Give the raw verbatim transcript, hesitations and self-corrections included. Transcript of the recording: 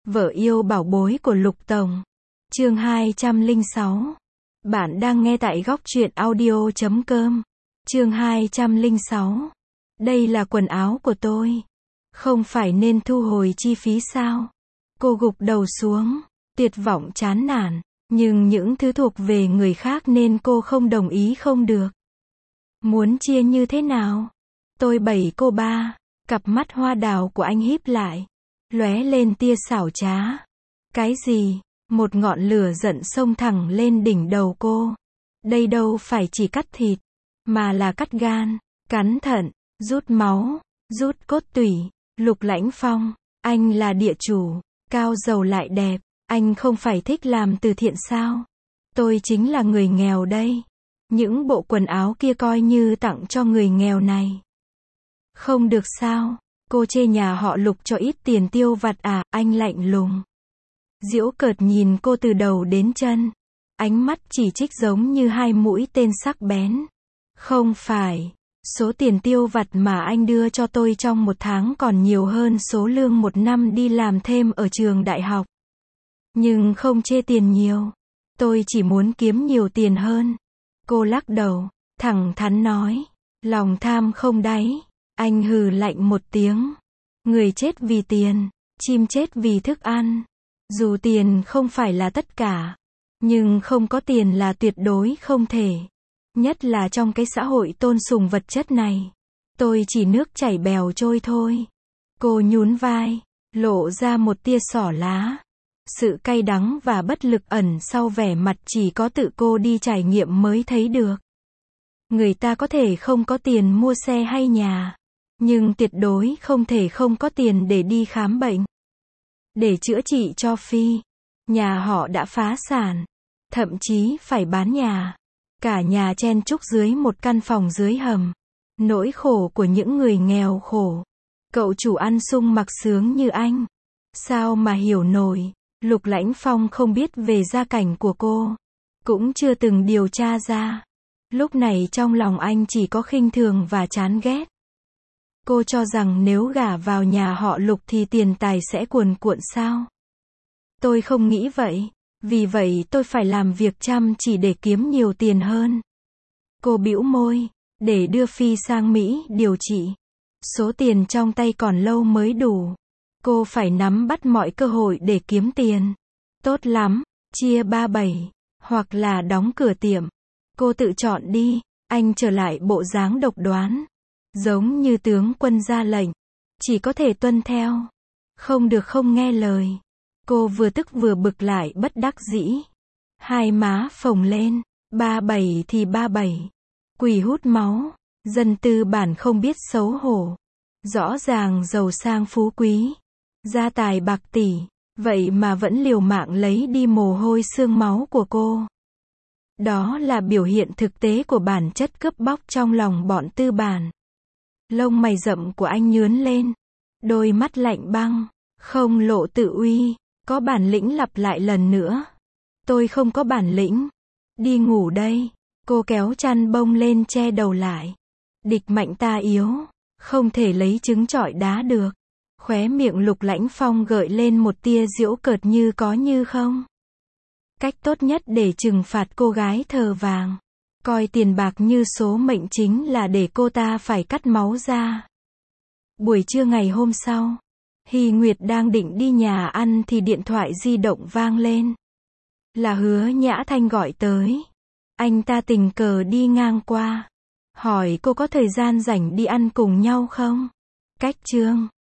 Vợ yêu bảo bối của Lục Tổng. Chương hai trăm lẻ sáu. Bạn đang nghe tại góc truyện audio chấm com. Chương hai trăm lẻ sáu. Đây là quần áo của tôi. Không phải nên thu hồi chi phí sao? Cô gục đầu xuống, tuyệt vọng chán nản. Nhưng những thứ thuộc về người khác nên cô không đồng ý không được. Muốn chia như thế nào? Tôi bày cô ba. Cặp mắt hoa đào của anh híp lại, lóe lên tia xảo trá. Cái gì? Một ngọn lửa giận xông thẳng lên đỉnh đầu cô. Đây đâu phải chỉ cắt thịt, mà là cắt gan, cắn thận, rút máu, rút cốt tủy. Lục Lãnh Phong, anh là địa chủ, cao giàu lại đẹp, anh không phải thích làm từ thiện sao? Tôi chính là người nghèo đây. Những bộ quần áo kia coi như tặng cho người nghèo này. Không được sao? Cô chê nhà họ Lục cho ít tiền tiêu vặt à? Anh lạnh lùng, giễu cợt nhìn cô từ đầu đến chân. Ánh mắt chỉ trích giống như hai mũi tên sắc bén. Không phải. Số tiền tiêu vặt mà anh đưa cho tôi trong một tháng còn nhiều hơn số lương một năm đi làm thêm ở trường đại học. Nhưng không chê tiền nhiều. Tôi chỉ muốn kiếm nhiều tiền hơn. Cô lắc đầu, thẳng thắn nói. Lòng tham không đáy. Anh hừ lạnh một tiếng. Người chết vì tiền, chim chết vì thức ăn. Dù tiền không phải là tất cả, nhưng không có tiền là tuyệt đối không thể. Nhất là trong cái xã hội tôn sùng vật chất này. Tôi chỉ nước chảy bèo trôi thôi. Cô nhún vai, lộ ra một tia xỏ lá. Sự cay đắng và bất lực ẩn sau vẻ mặt chỉ có tự cô đi trải nghiệm mới thấy được. Người ta có thể không có tiền mua xe hay nhà, nhưng tuyệt đối không thể không có tiền để đi khám bệnh, để chữa trị cho Phi. Nhà họ đã phá sản, thậm chí phải bán nhà. Cả nhà chen chúc dưới một căn phòng dưới hầm. Nỗi khổ của những người nghèo khổ. Cậu chủ ăn sung mặc sướng như anh, sao mà hiểu nổi? Lục Lãnh Phong không biết về gia cảnh của cô, cũng chưa từng điều tra ra. Lúc này trong lòng anh chỉ có khinh thường và chán ghét. Cô cho rằng nếu gả vào nhà họ Lục thì tiền tài sẽ cuồn cuộn sao? Tôi không nghĩ vậy. Vì vậy tôi phải làm việc chăm chỉ để kiếm nhiều tiền hơn. Cô bĩu môi. Để đưa Phi sang Mỹ điều trị, số tiền trong tay còn lâu mới đủ. Cô phải nắm bắt mọi cơ hội để kiếm tiền. Tốt lắm, chia ba bảy, hoặc là đóng cửa tiệm. Cô tự chọn đi. Anh trở lại bộ dáng độc đoán, giống như tướng quân ra lệnh, chỉ có thể tuân theo, không được không nghe lời. Cô vừa tức vừa bực lại bất đắc dĩ. Hai má phồng lên. Ba bảy thì ba bảy. Quỷ hút máu. Dân tư bản không biết xấu hổ. Rõ ràng giàu sang phú quý, gia tài bạc tỷ, vậy mà vẫn liều mạng lấy đi mồ hôi xương máu của cô. Đó là biểu hiện thực tế của bản chất cướp bóc trong lòng bọn tư bản. Lông mày rậm của anh nhướn lên. Đôi mắt lạnh băng, không lộ tự uy. Có bản lĩnh lặp lại lần nữa. Tôi không có bản lĩnh. Đi ngủ đây. Cô kéo chăn bông lên che đầu lại. Địch mạnh ta yếu, không thể lấy trứng chọi đá được. Khóe miệng Lục Lãnh Phong gợi lên một tia giễu cợt như có như không. Cách tốt nhất để trừng phạt cô gái thờ vàng, coi tiền bạc như số mệnh chính là để cô ta phải cắt máu ra. Buổi trưa ngày hôm sau, Hy Nguyệt đang định đi nhà ăn thì điện thoại di động vang lên. Là Hứa Nhã Thanh gọi tới. Anh ta tình cờ đi ngang qua, hỏi cô có thời gian rảnh đi ăn cùng nhau không? Cách chương